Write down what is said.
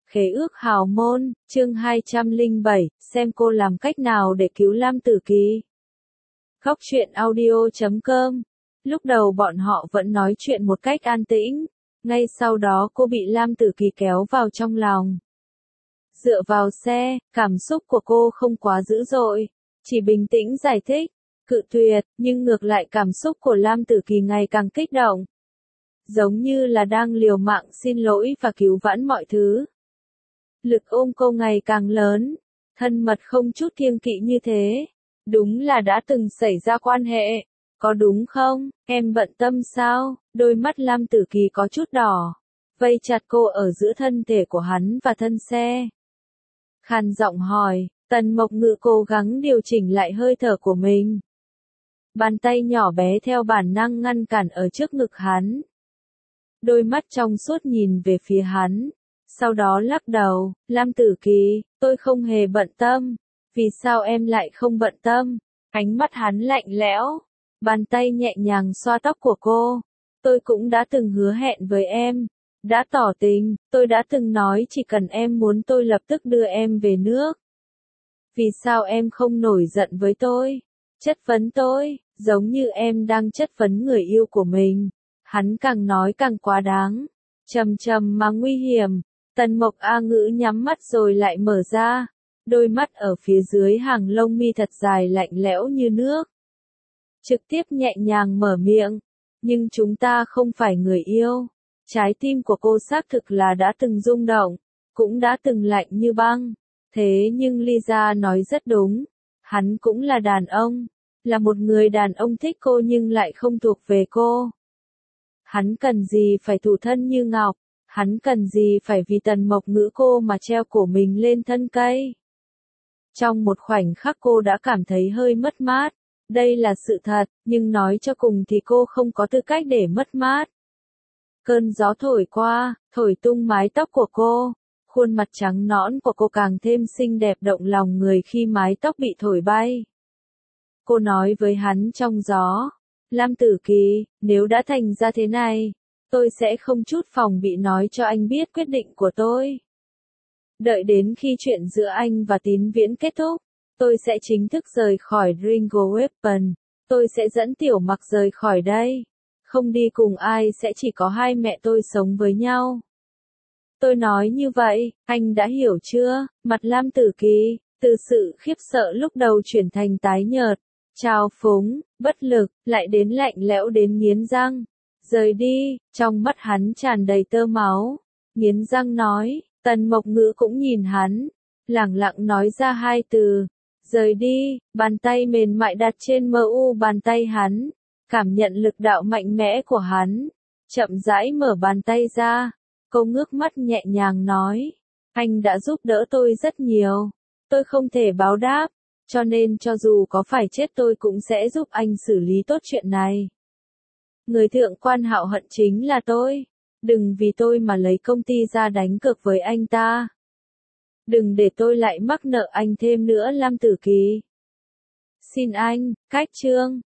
Khế ước hào môn, chương 207, xem cô làm cách nào để cứu Lam Tử Kỳ. Góc truyện audio.com. Lúc đầu bọn họ vẫn nói chuyện một cách an tĩnh, ngay sau đó cô bị Lam Tử Kỳ kéo vào trong lòng. Dựa vào xe, cảm xúc của cô không quá dữ dội, chỉ bình tĩnh giải thích, cự tuyệt, nhưng ngược lại cảm xúc của Lam Tử Kỳ ngày càng kích động. Giống như là đang liều mạng xin lỗi và cứu vãn mọi thứ. Lực ôm cô ngày càng lớn, thân mật không chút kiêng kỵ như thế. Đúng là đã từng xảy ra quan hệ, có đúng không, em bận tâm sao? Đôi mắt Lam Tử Kỳ có chút đỏ, vây chặt cô ở giữa thân thể của hắn và thân xe. Khàn giọng hỏi, Tần Mộc Ngự cố gắng điều chỉnh lại hơi thở của mình. Bàn tay nhỏ bé theo bản năng ngăn cản ở trước ngực hắn. Đôi mắt trong suốt nhìn về phía hắn. Sau đó lắc đầu, Lam Tử Kỳ, tôi không hề bận tâm. Vì sao em lại không bận tâm? Ánh mắt hắn lạnh lẽo. Bàn tay nhẹ nhàng xoa tóc của cô. Tôi cũng đã từng hứa hẹn với em. Đã tỏ tình, tôi đã từng nói chỉ cần em muốn tôi lập tức đưa em về nước. Vì sao em không nổi giận với tôi? Chất vấn tôi, giống như em đang chất vấn người yêu của mình. Hắn càng nói càng quá đáng. Trầm trầm mà nguy hiểm. Tần Mộc A Ngữ nhắm mắt rồi lại mở ra. Đôi mắt ở phía dưới hàng lông mi thật dài lạnh lẽo như nước. Trực tiếp nhẹ nhàng mở miệng. Nhưng chúng ta không phải người yêu. Trái tim của cô xác thực là đã từng rung động. Cũng đã từng lạnh như băng. Thế nhưng Lisa nói rất đúng. Hắn cũng là đàn ông. Là một người đàn ông thích cô nhưng lại không thuộc về cô. Hắn cần gì phải thủ thân như ngọc. Hắn cần gì phải vì Tần Mộc Ngữ cô mà treo cổ mình lên thân cây. Trong một khoảnh khắc cô đã cảm thấy hơi mất mát. Đây là sự thật, nhưng nói cho cùng thì cô không có tư cách để mất mát. Cơn gió thổi qua, thổi tung mái tóc của cô. Khuôn mặt trắng nõn của cô càng thêm xinh đẹp động lòng người khi mái tóc bị thổi bay. Cô nói với hắn trong gió. Lam Tử Kỳ, nếu đã thành ra thế này, tôi sẽ không chút phòng bị nói cho anh biết quyết định của tôi. Đợi đến khi chuyện giữa anh và Tín Viễn kết thúc, tôi sẽ chính thức rời khỏi Ringo Weapon. Tôi sẽ dẫn Tiểu Mặc rời khỏi đây. Không đi cùng ai, sẽ chỉ có hai mẹ tôi sống với nhau. Tôi nói như vậy, anh đã hiểu chưa? Mặt Lam Tử Kỳ, từ sự khiếp sợ lúc đầu chuyển thành tái nhợt, trào phúng, bất lực, lại đến lạnh lẽo đến nghiến răng. Rời đi, trong mắt hắn tràn đầy tơ máu. Nghiến răng nói, Tần Mộc Ngữ cũng nhìn hắn, lẳng lặng nói ra hai từ. Rời đi, bàn tay mềm mại đặt trên bàn tay hắn. Cảm nhận lực đạo mạnh mẽ của hắn. Chậm rãi mở bàn tay ra. Cô ngước mắt nhẹ nhàng nói. Anh đã giúp đỡ tôi rất nhiều. Tôi không thể báo đáp. Cho nên cho dù có phải chết tôi cũng sẽ giúp anh xử lý tốt chuyện này. Người thượng quan Hạo hận chính là tôi. Đừng vì tôi mà lấy công ty ra đánh cược với anh ta. Đừng để tôi lại mắc nợ anh thêm nữa Lam Tử Kỳ. Xin anh, cách chương.